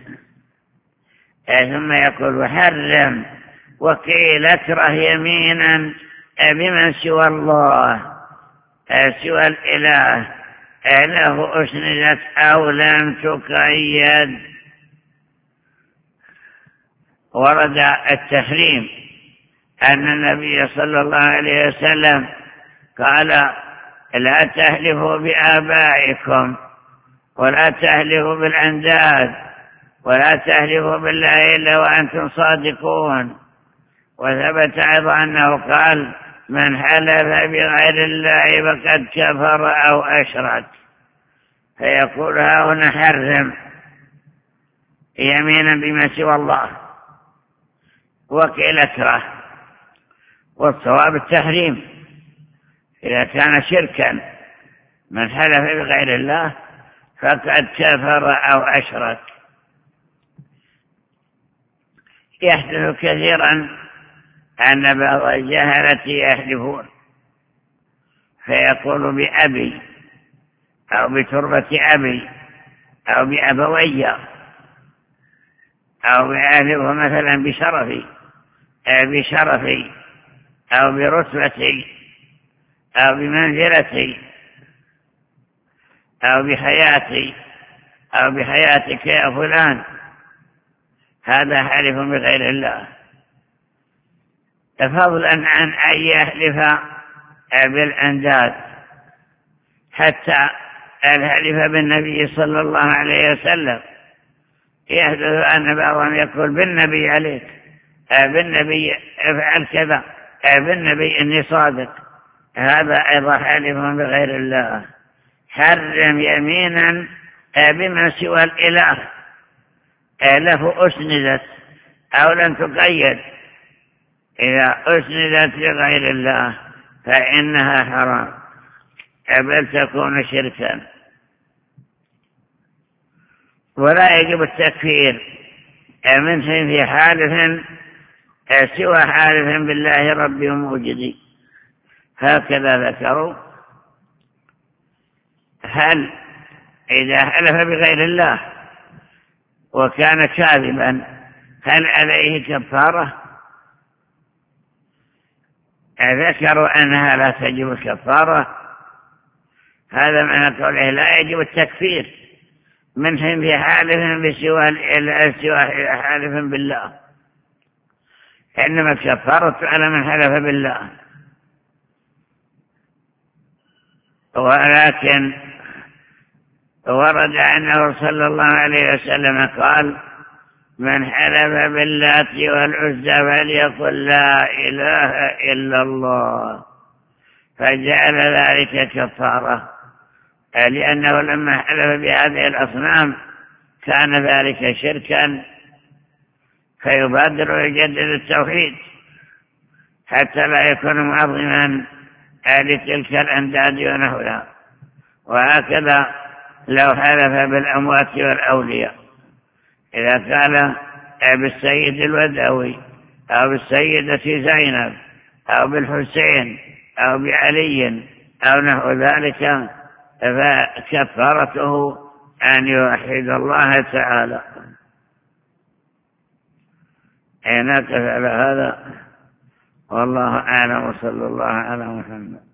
[SPEAKER 1] ثم يقول وحرم وقيل اكره يمينا بمن سوى الله سوى الإله له أسندت أو لم تقيد. ورد التحريم أن النبي صلى الله عليه وسلم قال لا تهلفوا بآبائكم ولا تهلفوا بالأنداد ولا تهلفوا بالله إلا وأنتم صادقون. وثبت أيضا أنه قال من حلف بغير الله فقد كفر أو أشرك. فيقول ها هنا حرم يمينا بما سوى الله وقيل اكره، والصواب التحريم إذا كان شركا من حلف بغير الله فقد كفر أو أشرك. يحدث كثيرا أن بعض الجهلة يحلفون فيقول بأبي أو بتربة أبي أو بأبوي أو يحلف مثلا بشرفي بشرفي أو برتبتي أو بمنزلتي أو بحياتي أو بحياتك يا فلان. هذا حلف بغير الله، فضلا عن أن يحلف بالأنداد. حتى الحلف بالنبي صلى الله عليه وسلم يحدث أن بعضهم يقول بالنبي عليك، بالنبي افعل كذا، بالنبي إني صادق. هذا أيضا حلف بغير الله. حرم يمينا بما سوى الإله له أسندت أو لم تقيد. إذا أسندت لغير الله فإنها حرام بل تكون شركا. ولا يجب التكفير منه في حالف سوى حالف بالله ربي وموجدي. هكذا ذكروا. هل إذا حلف بغير الله وكان كاذبا هل عليه كفارة؟ ذكروا أنها لا تجب الكفارة. هذا معنى قوله لا يجب التكفير منهم في حالف بسوى حالف بالله، إنما الكفارة على من حلف بالله. ولكن ورد أنه صلى الله عليه وسلم قال من حلف باللات والعزى فليقل لا إله إلا الله، فجعل ذلك كفارة، لأنه لما حلف بهذه الأصنام كان ذلك شركا، فيبادر يجدد التوحيد حتى لا يكون معظما لتلك الأنداد ونحوها. وهكذا لو حلف بالأموات والأولياء، إذا قال بالسيد الودوي أو بالسيدة زينب أو بالحسين أو بعلي أو نحو ذلك فكفارته أن يوحد الله تعالى. نقف على هذا والله أعلم، وصلى الله على محمد.